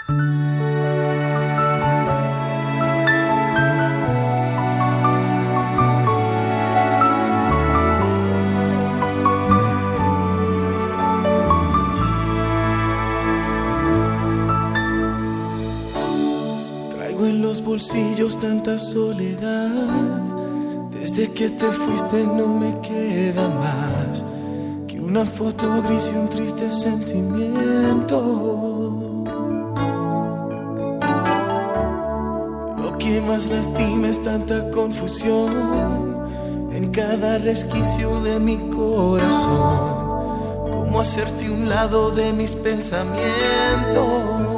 En los bolsillos tanta soledad. Desde que te fuiste no me queda más que una foto gris y un triste sentimiento. Lo que más lastima es tanta confusión en cada resquicio de mi corazón. Cómo hacerte un lado de mis pensamientos.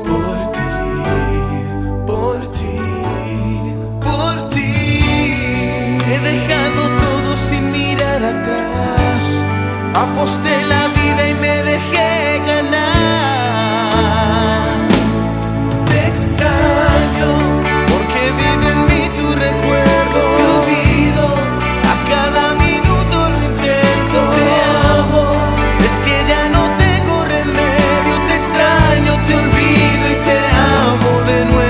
Por ti, he dejado todo sin mirar atrás. Aposté la vida y me dejé ganar. Te extraño porque vive en mí tu recuerdo. Te olvido, a cada minuto lo intento. Te amo, es que ya no tengo remedio. Te extraño, te olvido y te amo de nuevo.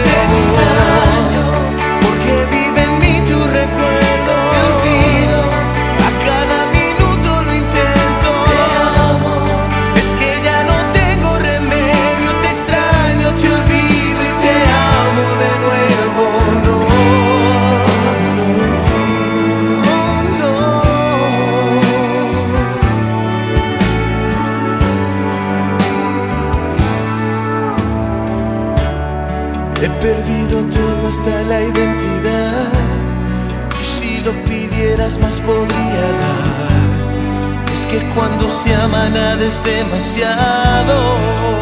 He perdido todo hasta la identidad, y si lo pidieras más podría dar. Es que cuando se ama nada es demasiado.